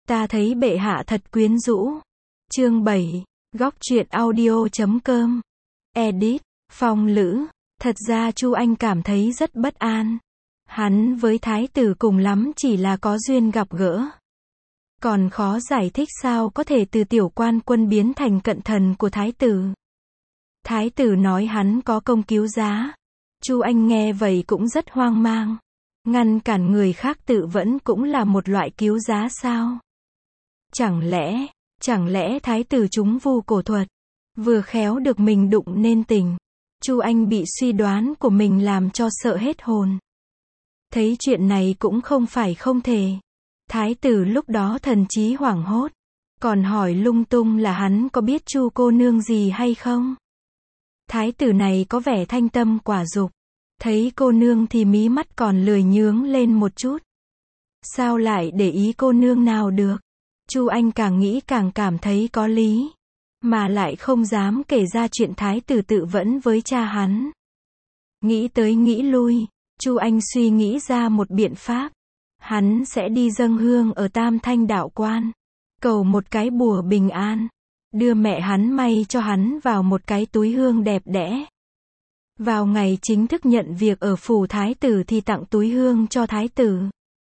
Ta thấy bệ hạ thật quyến rũ. Chương 7. Góc truyện audio.com. Edit. Phong Lữ. Thật ra Chu Anh cảm thấy rất bất an. Hắn với thái tử cùng lắm chỉ là có duyên gặp gỡ. Còn khó giải thích sao có thể từ tiểu quan quân biến thành cận thần của thái tử. Thái tử nói hắn có công cứu giá. Chu Anh nghe vậy cũng rất hoang mang. Ngăn cản người khác tự vẫn cũng là một loại cứu giá sao? Chẳng lẽ thái tử chúng vu cổ thuật, vừa khéo được mình đụng nên tình. Chu Anh bị suy đoán của mình làm cho sợ hết hồn. Thấy chuyện này cũng không phải không thể. Thái tử lúc đó thần trí hoảng hốt, còn hỏi lung tung là hắn có biết Chu cô nương gì hay không. Thái tử này có vẻ thanh tâm quả dục, thấy cô nương thì mí mắt còn lười nhướng lên một chút. Sao lại để ý cô nương nào được? Chu Anh càng nghĩ càng cảm thấy có lý, mà lại không dám kể ra chuyện thái tử tự vẫn với cha hắn. Nghĩ tới nghĩ lui, Chu Anh suy nghĩ ra một biện pháp. Hắn sẽ đi dâng hương ở Tam Thanh đạo quan, cầu một cái bùa bình an, đưa mẹ hắn may cho hắn vào một cái túi hương đẹp đẽ. Vào ngày chính thức nhận việc ở phủ thái tử thì tặng túi hương cho thái tử.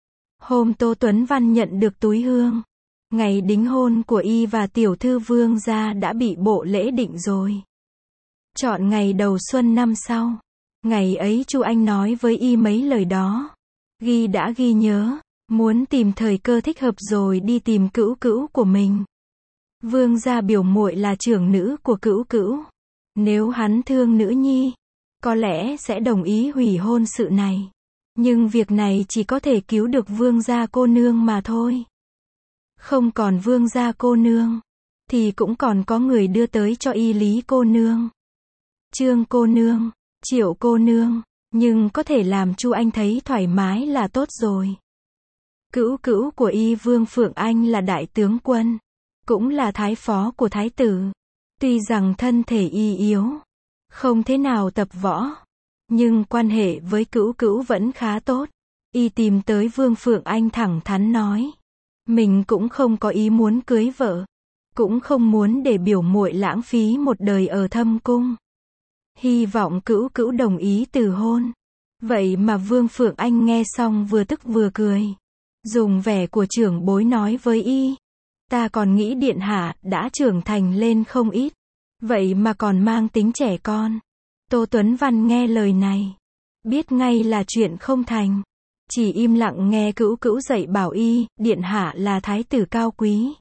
Hôm Tô Tuấn Văn nhận được túi hương, ngày đính hôn của y và tiểu thư Vương gia đã bị bộ lễ định rồi. Chọn ngày đầu xuân năm sau. Ngày ấy Chu Anh nói với y mấy lời đó. Ghi đã ghi nhớ, muốn tìm thời cơ thích hợp rồi đi tìm cữu cữu của mình. Vương gia biểu muội là trưởng nữ của cữu cữu. Nếu hắn thương nữ nhi, có lẽ sẽ đồng ý hủy hôn sự này. Nhưng việc này chỉ có thể cứu được vương gia cô nương mà thôi. Không còn vương gia cô nương, thì cũng còn có người đưa tới cho y Lý cô nương, Trương cô nương, Triệu cô nương. Nhưng có thể làm Chu Anh thấy thoải mái là tốt rồi. Cữu cữu của y Vương Phượng Anh là đại tướng quân, cũng là thái phó của thái tử. Tuy rằng thân thể y yếu, không thế nào tập võ, nhưng quan hệ với cữu cữu vẫn khá tốt. Y tìm tới Vương Phượng Anh thẳng thắn nói, mình cũng không có ý muốn cưới vợ, cũng không muốn để biểu muội lãng phí một đời ở thâm cung. Hy vọng cữu cữu đồng ý từ hôn. Vậy mà Vương Phượng Anh nghe xong vừa tức vừa cười, dùng vẻ của trưởng bối nói với y, ta còn nghĩ điện hạ đã trưởng thành lên không ít, vậy mà còn mang tính trẻ con. Tô Tuấn Văn nghe lời này, biết ngay là chuyện không thành, chỉ im lặng nghe cữu cữu dạy bảo y, điện hạ là thái tử cao quý.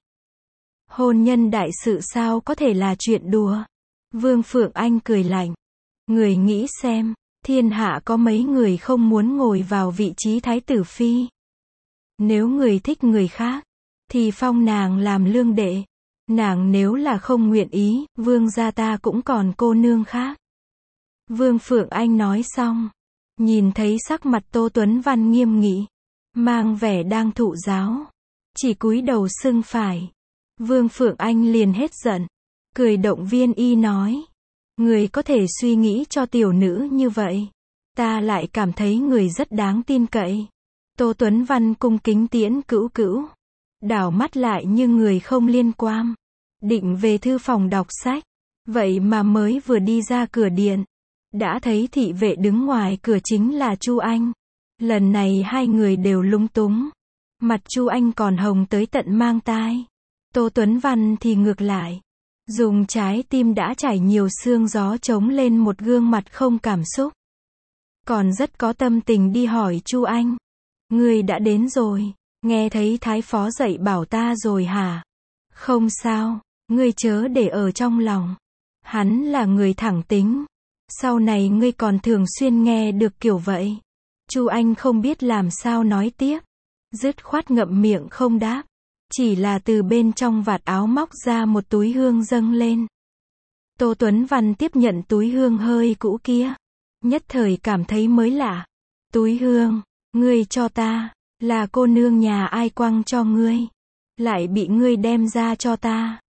Hôn nhân đại sự sao có thể là chuyện đùa. Vương Phượng Anh cười lạnh, người nghĩ xem, thiên hạ có mấy người không muốn ngồi vào vị trí thái tử phi. Nếu người thích người khác, thì phong nàng làm lương đệ. Nàng nếu là không nguyện ý, vương gia ta cũng còn cô nương khác. Vương Phượng Anh nói xong, nhìn thấy sắc mặt Tô Tuấn Văn nghiêm nghị, mang vẻ đang thụ giáo, chỉ cúi đầu sưng phải. Vương Phượng Anh liền hết giận, cười động viên y nói, người có thể suy nghĩ cho tiểu nữ như vậy, ta lại cảm thấy người rất đáng tin cậy. Tô Tuấn Văn cung kính tiễn cữu cữu, đảo mắt lại như người không liên quan, định về thư phòng đọc sách. Vậy mà mới vừa đi ra cửa điện, đã thấy thị vệ đứng ngoài cửa chính là Chu Anh. Lần này hai người đều lúng túng, mặt Chu Anh còn hồng tới tận mang tai. Tô Tuấn Văn thì ngược lại, dùng trái tim đã chảy nhiều xương gió trống lên một gương mặt không cảm xúc. Còn rất có tâm tình đi hỏi Chu Anh, ngươi đã đến rồi, nghe thấy thái phó dạy bảo ta rồi hả? Không sao, ngươi chớ để ở trong lòng. Hắn là người thẳng tính, sau này ngươi còn thường xuyên nghe được kiểu vậy. Chu Anh không biết làm sao nói tiếp, dứt khoát ngậm miệng không đáp, chỉ là từ bên trong vạt áo móc ra một túi hương dâng lên. Tô Tuấn Văn tiếp nhận túi hương hơi cũ kia, nhất thời cảm thấy mới lạ. Túi hương, ngươi cho ta, là cô nương nhà ai quăng cho ngươi, lại bị ngươi đem ra cho ta.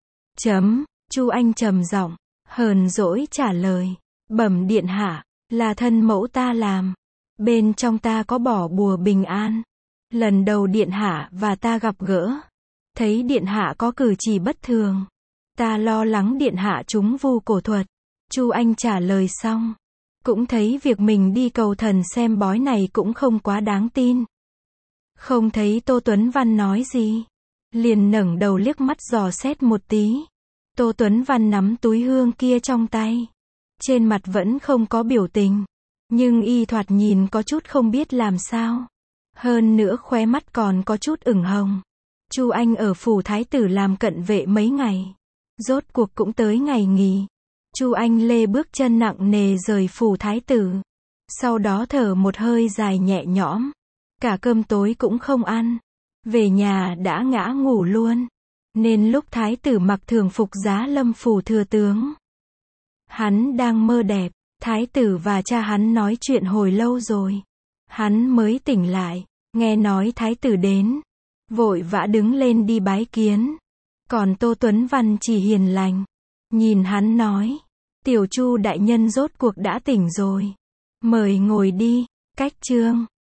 Chu Anh trầm giọng, hờn dỗi trả lời, bẩm điện hạ, là thân mẫu ta làm, bên trong ta có bỏ bùa bình an. Lần đầu điện hạ và ta gặp gỡ, Thấy điện hạ có cử chỉ bất thường. Ta lo lắng điện hạ trúng vu cổ thuật. Chu Anh trả lời xong. Cũng thấy việc mình đi cầu thần xem bói này cũng không quá đáng tin. Không thấy Tô Tuấn Văn nói gì. Liền ngẩng đầu liếc mắt dò xét một tí. Tô Tuấn Văn nắm túi hương kia trong tay. Trên mặt vẫn không có biểu tình. Nhưng y thoạt nhìn có chút không biết làm sao. Hơn nữa khóe mắt còn có chút ửng hồng. Chu Anh ở phủ thái tử làm cận vệ mấy ngày. Rốt cuộc cũng tới ngày nghỉ. Chu Anh lê bước chân nặng nề rời phủ thái tử. Sau đó thở một hơi dài nhẹ nhõm. Cả cơm tối cũng không ăn. Về nhà đã ngã ngủ luôn. Nên lúc thái tử mặc thường phục giá lâm phủ thừa tướng. Hắn đang mơ đẹp. Thái tử và cha hắn nói chuyện hồi lâu rồi. Hắn mới tỉnh lại. Nghe nói thái tử đến. Vội vã đứng lên đi bái kiến. Còn Tô Tuấn Văn chỉ hiền lành. Nhìn hắn nói. Tiểu Chu đại nhân rốt cuộc đã tỉnh rồi. Mời ngồi đi. Cách chương